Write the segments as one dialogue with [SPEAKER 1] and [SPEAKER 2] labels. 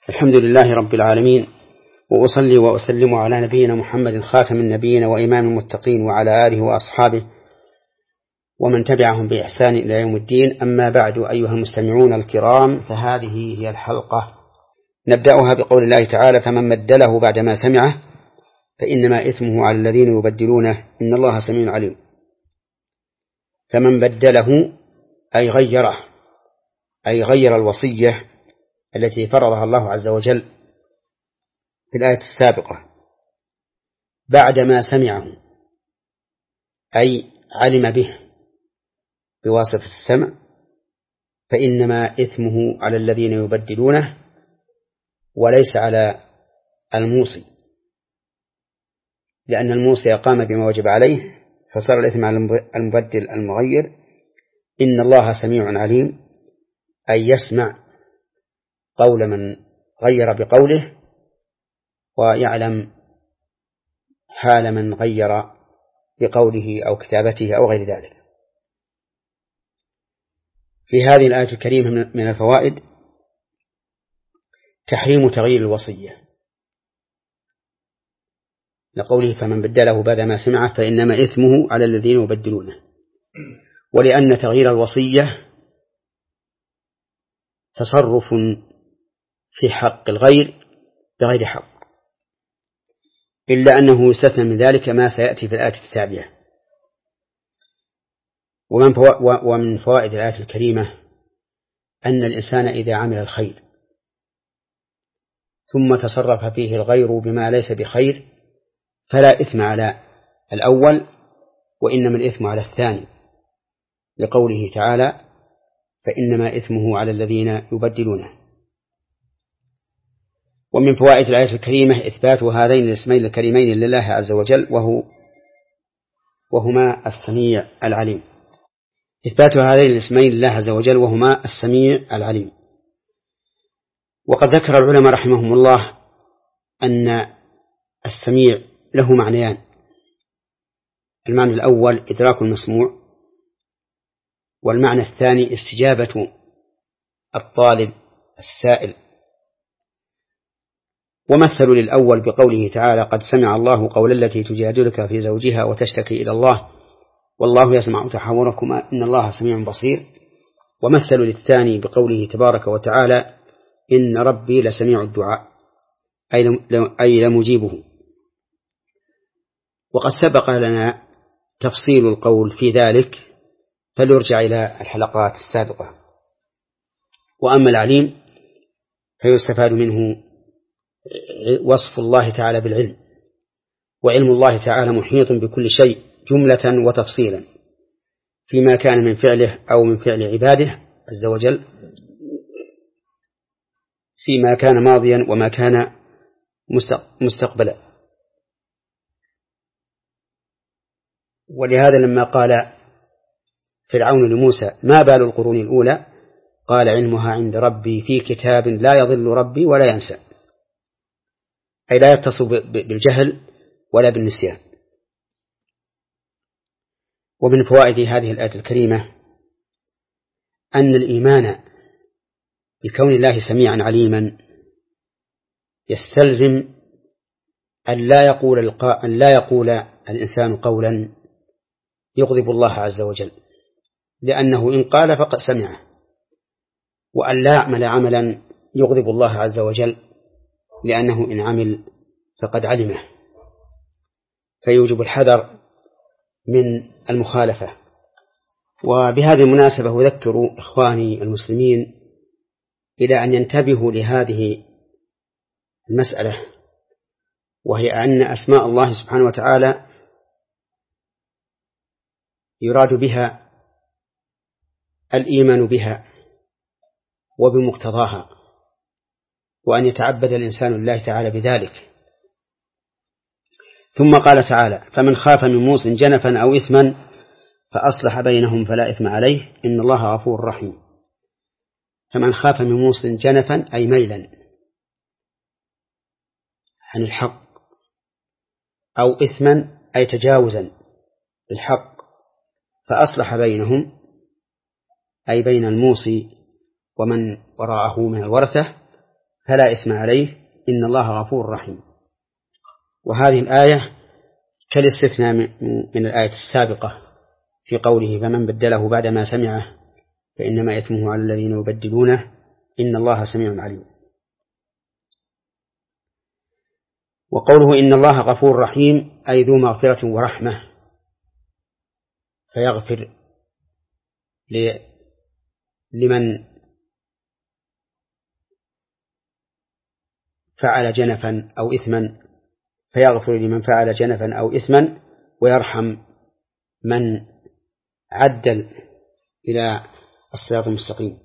[SPEAKER 1] الحمد لله رب العالمين، وأصلي وأسلم على نبينا محمد خاتم النبيين وإمام المتقين وعلى آله وأصحابه ومن تبعهم بإحسان إلى يوم الدين. أما بعد، أيها المستمعون الكرام، فهذه هي الحلقة نبدأها بقول الله تعالى: فمن بدله بعدما سمعه فإنما إثمه على الذين يبدلونه إن الله سميع عليم. فمن بدله أي غيره، أي غير الوصية التي فرضها الله عز وجل في الآية السابقة بعدما سمعه، أي علم به بواسطة السمع، فإنما إثمه على الذين يبدلونه وليس على الموصي، لأن الموصي قام بما وجب عليه فصار الإثم على المبدل المغير. إن الله سميع عليم، أي يسمع قول من غير بقوله ويعلم حال من غير بقوله أو كتابته أو غير ذلك. في هذه الآية الكريمة من الفوائد تحريم تغيير الوصية، لقوله فمن بدله بعدما سمعه فإنما إثمه على الذين يبدلونه، ولأن تغيير الوصية تصرف في حق الغير بغير حق، إلا أنه يستثنى من ذلك ما سيأتي في الآية التالية. ومن فوائد الآية الكريمة أن الإنسان إذا عمل الخير ثم تصرف فيه الغير بما ليس بخير فلا إثم على الأول، وإنما الإثم على الثاني، لقوله تعالى فإنما إثمه على الذين يبدلونه. ومن فوائد الآية الكريمة إثبات هذين الاسمين الكريمين لله عز وجل وهما السميع العليم. إثبات هذين الاسمين لله عز وجل وهما السميع العليم. وقد ذكر العلماء رحمهم الله أن السميع له معنيان: المعنى الأول إدراك المسموع، والمعنى الثاني استجابة الطالب السائل. ومثلوا للأول بقوله تعالى قد سمع الله قول التي تجادلك في زوجها وتشتكي إلى الله والله يسمع تحاوركما إن الله سميع بصير. ومثلوا للثاني بقوله تبارك وتعالى إن ربي لسميع الدعاء أي لمجيبه. وقد سبق لنا تفصيل القول في ذلك فليرجع إلى الحلقات السابقة. وأما العليم فيستفاد منه وصف الله تعالى بالعلم، وعلم الله تعالى محيط بكل شيء جملة وتفصيلا، فيما كان من فعله أو من فعل عباده عز وجل، فيما كان ماضيا وما كان مستقبلا. ولهذا لما قال فرعون لموسى ما بال القرون الأولى قال علمها عند ربي في كتاب لا يضل ربي ولا ينسى، أي لا يتصل بالجهل ولا بالنسيان. ومن فوائد هذه الآية الكريمة أن الإيمان بكون الله سميعا عليما يستلزم أن لا يقول الإنسان قولا يغضب الله عز وجل، لأنه إن قال فقد سمعه، وأن لا يعمل عملا يغضب الله عز وجل، لأنه إن عمل فقد علمه، فيوجب الحذر من المخالفة. وبهذه المناسبة أذكر إخواني المسلمين إلى أن ينتبهوا لهذه المسألة، وهي أن أسماء الله سبحانه وتعالى يراد بها الإيمان بها وبمقتضاها، وأن يتعبد الإنسان لله تعالى بذلك. ثم قال تعالى فمن خاف من موص جنفا أو إثما فأصلح بينهم فلا إثم عليه إن الله غفور رحيم. فمن خاف من موص جنفا أي ميلا عن الحق، أو إثما أي تجاوزا بالحق، فأصلح بينهم أي بين الموصي ومن وراءه من الورثة فلا إثم عليه إن الله غفور رحيم. وهذه الآية كالاستثناء من الآية السابقة في قوله فمن بدله بعد ما سمعه فإنما إثمه على الذين يبدلونه إن الله سميع عليم. وقوله إن الله غفور رحيم أي ذو مغفرة ورحمة، فيغفر لمن فعل جنفا أو إثما، فيغفر لمن فعل جنفا أو إثما، ويرحم من عدل إلى الصراط المستقيم.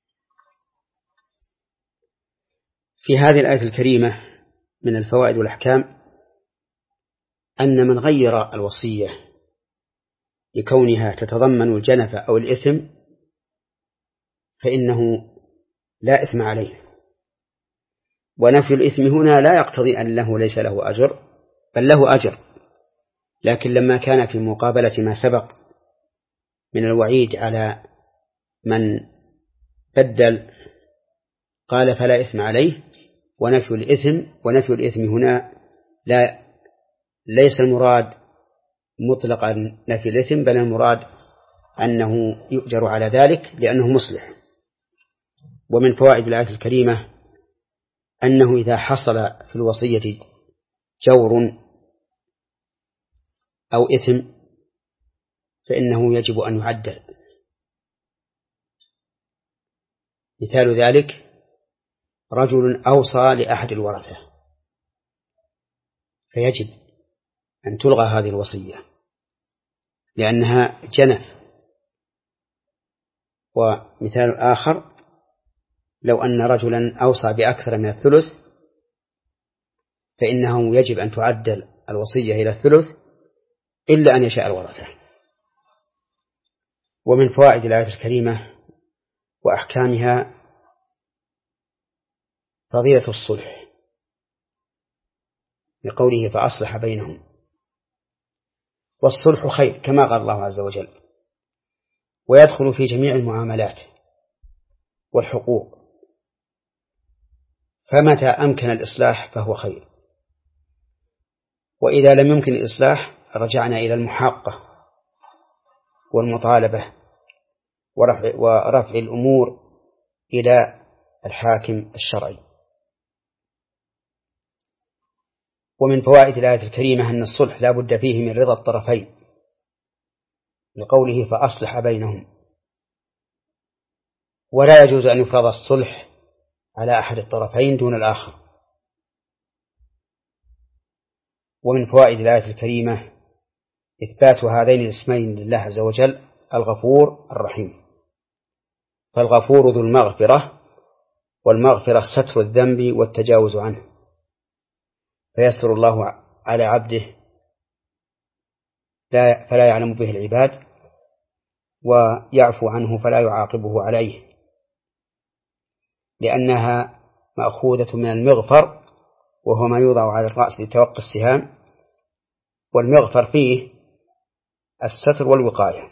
[SPEAKER 1] في هذه الآية الكريمة من الفوائد والأحكام أن من غير الوصية لكونها تتضمن الجنف أو الإثم فإنه لا إثم عليه. ونفي الإثم هنا لا يقتضي أنه ليس له أجر، بل له أجر، لكن لما كان في مقابلة ما سبق من الوعيد على من بدل قال فلا إثم عليه. ونفي الإثم هنا ليس المراد مطلقا نفي الإثم، بل المراد أنه يؤجر على ذلك لأنه مصلح. ومن فوائد الآية الكريمة أنه إذا حصل في الوصية جور أو إثم فإنه يجب أن يعدل. مثال ذلك رجل أوصى لأحد الورثة فيجب أن تلغى هذه الوصية لأنها جنف. ومثال آخر لو أن رجلا أوصى بأكثر من الثلث فإنه يجب أن تعدل الوصية إلى الثلث إلا أن يشاء الورثة. ومن فوائد الآية الكريمة وأحكامها فضيلة الصلح لقوله فأصلح بينهم، والصلح خير كما قال الله عز وجل، ويدخل في جميع المعاملات والحقوق، فمتى أمكن الإصلاح فهو خير. وإذا لم يمكن الإصلاح رجعنا إلى المحاقة والمطالبة ورفع الأمور إلى الحاكم الشرعي. ومن فوائد الآية الكريمة أن الصلح لا بد فيه من رضا الطرفين لقوله فأصلح بينهم، ولا يجوز أن يفرض الصلح على أحد الطرفين دون الآخر. ومن فوائد الآية الكريمة إثبات هذين الاسمين لله عز وجل الغفور الرحيم، فالغفور ذو المغفرة، والمغفرة ستر الذنب والتجاوز عنه، فيستر الله على عبده فلا يعلم به العباد، ويعفو عنه فلا يعاقبه عليه، لأنها مأخوذة من المغفر وهو ما يوضع على الرأس لتوقي السهام، والمغفر فيه الستر والوقاية.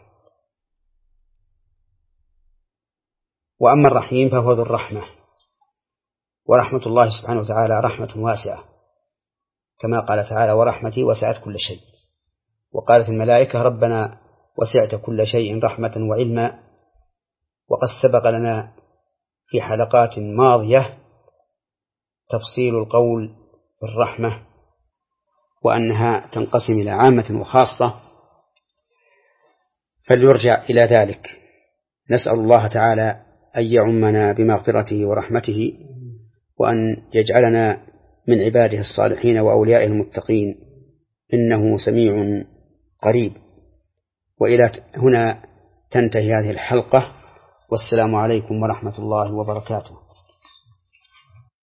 [SPEAKER 1] وأما الرحيم فهو ذو الرحمة، ورحمة الله سبحانه وتعالى رحمة واسعة، كما قال تعالى ورحمتي وسعت كل شيء. وقالت الملائكة ربنا وسعت كل شيء رحمة وعلما. وقد سبق لنا في حلقات ماضية تفصيل القول بالرحمة، وأنها تنقسم إلى عامة وخاصة، فليرجع إلى ذلك. نسأل الله تعالى أن يعمنا بمغفرته ورحمته، وأن يجعلنا من عباده الصالحين وأوليائه المتقين، إنه سميع قريب. وإلى هنا تنتهي هذه الحلقة، والسلام عليكم ورحمة الله وبركاته.